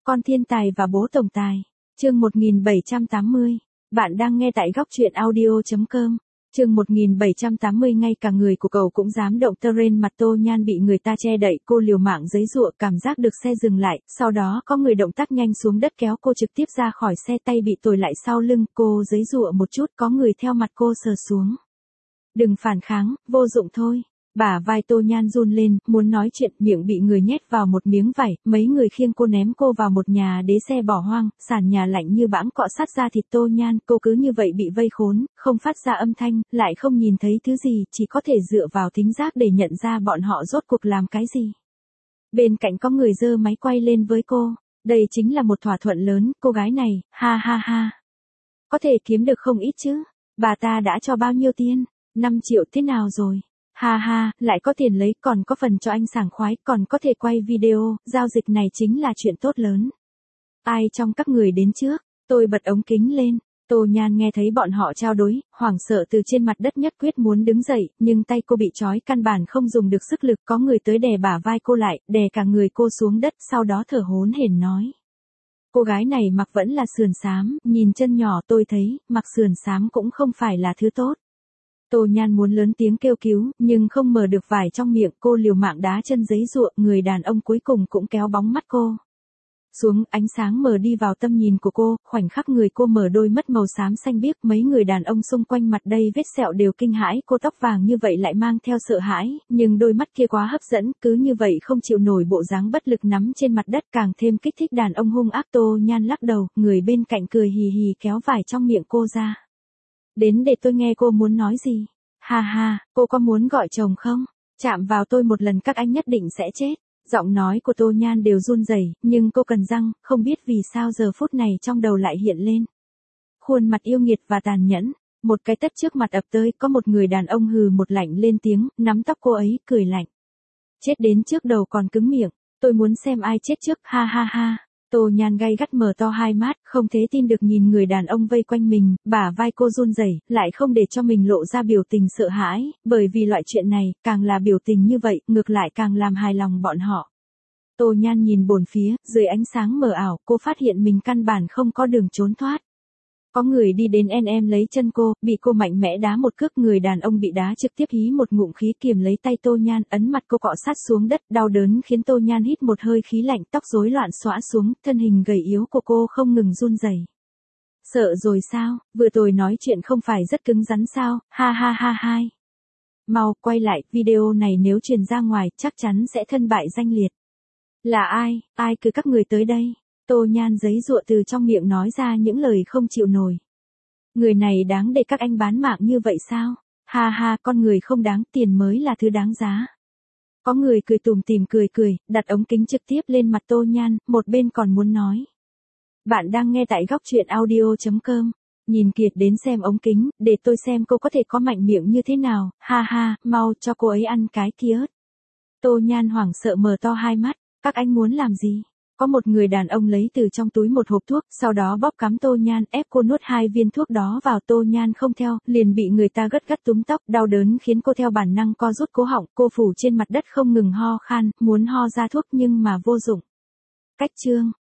Con thiên tài và bố tổng tài. Chương 1780. Bạn đang nghe tại góc truyện audio.com. Chương 1780. Ngay cả người của cậu cũng dám động terrain, mặt Tô Nhan bị người ta che đậy, cô liều mạng giãy giụa, cảm giác được xe dừng lại, sau đó có người động tác nhanh xuống đất kéo cô trực tiếp ra khỏi xe, tay bị tồi lại sau lưng, cô giãy giụa một chút, có người theo mặt cô sờ xuống. Đừng phản kháng, vô dụng thôi. Bả vai Tô Nhan run lên, muốn nói chuyện, miệng bị người nhét vào một miếng vải, mấy người khiêng cô ném cô vào một nhà đế xe bỏ hoang, sàn nhà lạnh như bãng cọ sát da thịt Tô Nhan, cô cứ như vậy bị vây khốn, không phát ra âm thanh, lại không nhìn thấy thứ gì, chỉ có thể dựa vào thính giác để nhận ra bọn họ rốt cuộc làm cái gì. Bên cạnh có người giơ máy quay lên với cô, đây chính là một thỏa thuận lớn, cô gái này, ha ha ha. Có thể kiếm được không ít chứ, bà ta đã cho bao nhiêu tiền, 5 triệu thế nào rồi? Ha ha, lại có tiền lấy, còn có phần cho anh sảng khoái, còn có thể quay video, giao dịch này chính là chuyện tốt lớn. Ai trong các người đến trước? Tôi bật ống kính lên. Tô Nhan nghe thấy bọn họ trao đổi, hoảng sợ từ trên mặt đất nhất quyết muốn đứng dậy, nhưng tay cô bị trói, căn bản không dùng được sức lực, có người tới đè bả vai cô lại, đè cả người cô xuống đất, sau đó thở hổn hển nói. Cô gái này mặc vẫn là sườn xám, nhìn chân nhỏ, tôi thấy, mặc sườn xám cũng không phải là thứ tốt. Tô Nhan muốn lớn tiếng kêu cứu, nhưng không mở được vải trong miệng, cô liều mạng đá chân giãy giụa, người đàn ông cuối cùng cũng kéo bóng mắt cô xuống, ánh sáng mờ đi vào tâm nhìn của cô, khoảnh khắc người cô mở đôi mắt màu xám xanh biếc, mấy người đàn ông xung quanh mặt đầy vết sẹo đều kinh hãi, cô tóc vàng như vậy lại mang theo sợ hãi, nhưng đôi mắt kia quá hấp dẫn, cứ như vậy không chịu nổi bộ dáng bất lực nắm trên mặt đất, càng thêm kích thích đàn ông hung ác. Tô Nhan lắc đầu, người bên cạnh cười hì hì kéo vải trong miệng cô ra. Đến để tôi nghe cô muốn nói gì. Ha ha, cô có muốn gọi chồng không? Chạm vào tôi một lần các anh nhất định sẽ chết. Giọng nói của Tô Nhan đều run rẩy, nhưng cô cần răng, không biết vì sao giờ phút này trong đầu lại hiện lên. Khuôn mặt yêu nghiệt và tàn nhẫn, một cái tát trước mặt ập tới, có một người đàn ông hừ một lạnh lên tiếng, nắm tóc cô ấy, cười lạnh. Chết đến trước đầu còn cứng miệng, tôi muốn xem ai chết trước, ha ha ha. Tô Nhan gay gắt mở to hai mắt, không thể tin được nhìn người đàn ông vây quanh mình, bả vai cô run rẩy, lại không để cho mình lộ ra biểu tình sợ hãi, bởi vì loại chuyện này, càng là biểu tình như vậy, ngược lại càng làm hài lòng bọn họ. Tô Nhan nhìn bốn phía, dưới ánh sáng mờ ảo, cô phát hiện mình căn bản không có đường trốn thoát. Có người đi đến em lấy chân cô, bị cô mạnh mẽ đá một cước, người đàn ông bị đá trực tiếp hí một ngụm khí kiềm lấy tay Tô Nhan, ấn mặt cô cọ sát xuống đất, đau đớn khiến Tô Nhan hít một hơi khí lạnh, tóc rối loạn xõa xuống, thân hình gầy yếu của cô không ngừng run rẩy. Sợ rồi sao, vừa rồi nói chuyện không phải rất cứng rắn sao, ha ha ha hai. Mau, quay lại, video này nếu truyền ra ngoài, chắc chắn sẽ thân bại danh liệt. Là ai cứ các người tới đây. Tô Nhan giãy giụa từ trong miệng nói ra những lời không chịu nổi. Người này đáng để các anh bán mạng như vậy sao? Ha ha, con người không đáng, tiền mới là thứ đáng giá. Có người cười tủm tỉm cười, đặt ống kính trực tiếp lên mặt Tô Nhan, một bên còn muốn nói. Bạn đang nghe tại góc truyện audio.com. Nhìn Kiệt đến xem ống kính, để tôi xem cô có thể có mạnh miệng như thế nào, ha ha, mau cho cô ấy ăn cái kia. Tô Nhan hoảng sợ mở to hai mắt, các anh muốn làm gì? Có một người đàn ông lấy từ trong túi một hộp thuốc, sau đó bóp cắm Tô Nhan, ép cô nuốt 2 viên thuốc đó vào. Tô Nhan không theo, liền bị người ta gắt túm tóc, đau đớn khiến cô theo bản năng co rút cố họng, cô phủ trên mặt đất không ngừng ho khan, muốn ho ra thuốc nhưng mà vô dụng. Cách chương.